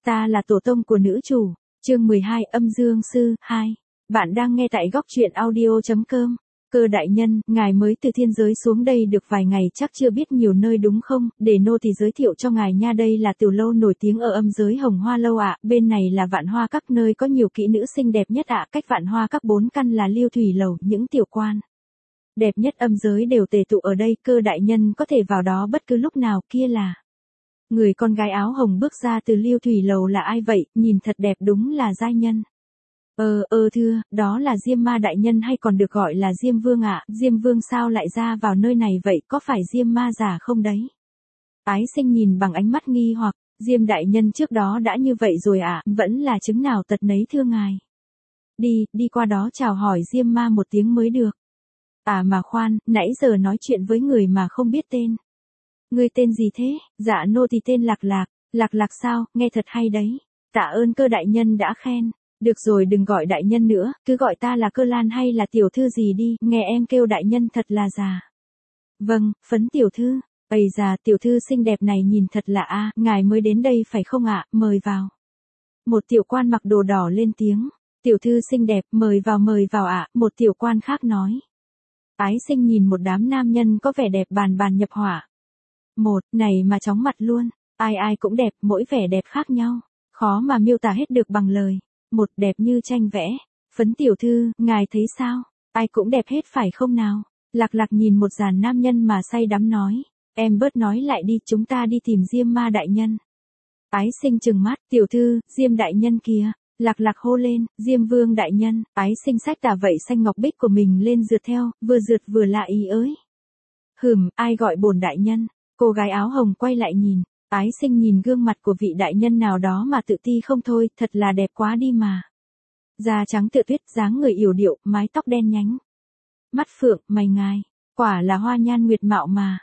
Ta là tổ tông của nữ chủ. Chương 12 Âm Dương Sư 2. Bạn đang nghe tại góc truyện audio.com. Cơ đại nhân, ngài mới từ thiên giới xuống đây được vài ngày chắc chưa biết nhiều nơi đúng không? Để nô thì giới thiệu cho ngài nha, đây là tiểu lâu nổi tiếng ở âm giới Hồng Hoa Lâu ạ. Bên này là Vạn Hoa Các, nơi có nhiều kỹ nữ xinh đẹp nhất ạ. Cách Vạn Hoa Các 4 căn là Liêu Thủy Lầu, những tiểu quan đẹp nhất âm giới đều tề tụ ở đây. Cơ đại nhân có thể vào đó bất cứ lúc nào. Kia là người con gái áo hồng bước ra từ Liêu Thủy Lầu là ai vậy? Nhìn thật đẹp, đúng là giai nhân. Thưa, đó là Diêm Ma đại nhân, hay còn được gọi là Diêm Vương ạ. Diêm Vương sao lại ra vào nơi này vậy, có phải Diêm Ma già không đấy? Ái Sinh nhìn bằng ánh mắt nghi hoặc. Diêm đại nhân trước đó đã như vậy rồi ạ, vẫn là chứng nào tật nấy thưa ngài. Đi qua đó chào hỏi Diêm Ma một tiếng mới được. À mà khoan, nãy giờ nói chuyện với người mà không biết tên. Ngươi tên gì thế? Dạ nô thì tên Lạc Lạc. Lạc Lạc sao, nghe thật hay đấy. Tạ ơn Cơ đại nhân đã khen. Được rồi, đừng gọi đại nhân nữa, cứ gọi ta là Cơ Lan hay là tiểu thư gì đi, nghe em kêu đại nhân thật là già. Vâng, Phấn tiểu thư. Ây già, tiểu thư xinh đẹp này nhìn thật lạ ngài mới đến đây phải không ạ, mời vào. Một tiểu quan mặc đồ đỏ lên tiếng. Tiểu thư xinh đẹp, mời vào ạ, một tiểu quan khác nói. Ái Sinh nhìn một đám nam nhân có vẻ đẹp bàn nhập hỏa. Này mà chóng mặt luôn, ai cũng đẹp, mỗi vẻ đẹp khác nhau, khó mà miêu tả hết được bằng lời. Một đẹp như tranh vẽ. Phấn tiểu thư, ngài thấy sao? Ai cũng đẹp hết phải không nào? Lạc Lạc nhìn một dàn nam nhân mà say đắm nói. Em bớt nói lại đi, chúng ta đi tìm Diêm Ma đại nhân. Ái Sinh trừng mắt, tiểu thư, Diêm đại nhân kìa. Lạc Lạc hô lên, Diêm Vương đại nhân. Ái Sinh xách tà vậy xanh ngọc bích của mình lên rượt theo, vừa rượt vừa lạ ý ới. Ai gọi bổn đại nhân? Cô gái áo hồng quay lại nhìn. Ái Sinh nhìn gương mặt của vị đại nhân nào đó mà tự ti không thôi, thật là đẹp quá đi mà. Da trắng tựa tuyết, dáng người yểu điệu, mái tóc đen nhánh. Mắt phượng, mày ngài, quả là hoa nhan nguyệt mạo mà.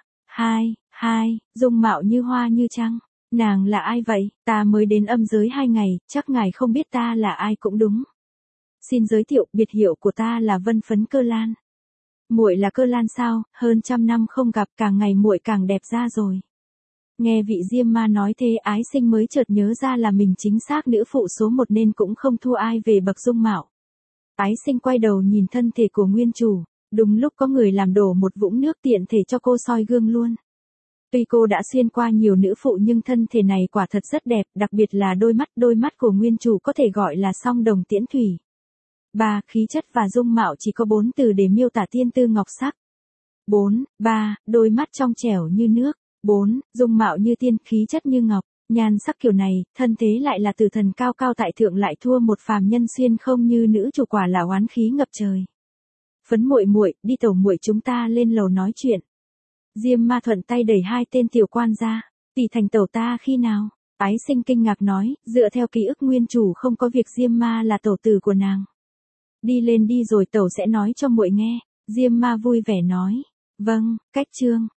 Dung mạo như hoa như trăng. Nàng là ai vậy? Ta mới đến âm giới 2 ngày, chắc ngài không biết ta là ai cũng đúng. Xin giới thiệu, biệt hiệu của ta là Vân Phấn Cơ Lan. Muội là Cơ Lan sao? Hơn 100 năm không gặp, càng ngày muội càng đẹp ra rồi. Nghe vị Diêm Ma nói thế, Ái Sinh mới chợt nhớ ra là mình chính xác nữ phụ số 1 nên cũng không thua ai về bậc dung mạo. Ái Sinh quay đầu nhìn thân thể của nguyên chủ, đúng lúc có người làm đổ một vũng nước tiện thể cho cô soi gương luôn. Tuy cô đã xuyên qua nhiều nữ phụ nhưng thân thể này quả thật rất đẹp, đặc biệt là đôi mắt của nguyên chủ có thể gọi là song đồng tiễn thủy. Khí chất và dung mạo chỉ có 4 từ để miêu tả tiên tư ngọc sắc. Đôi mắt trong trẻo như nước. Dung mạo như tiên, khí chất như ngọc, nhan sắc kiểu này, thân thế lại là tử thần cao cao tại thượng lại thua một phàm nhân xuyên không như nữ chủ, quả là oán khí ngập trời. Phấn muội, đi tẩu muội, chúng ta lên lầu nói chuyện. Diêm Ma thuận tay đẩy 2 tên tiểu quan ra. Tỷ thành tẩu ta khi nào? Ái Sinh kinh ngạc nói, dựa theo ký ức nguyên chủ không có việc Diêm Ma là tẩu tử của nàng. Đi lên đi rồi tẩu sẽ nói cho muội nghe. Diêm Ma vui vẻ nói. Vâng, cách chương.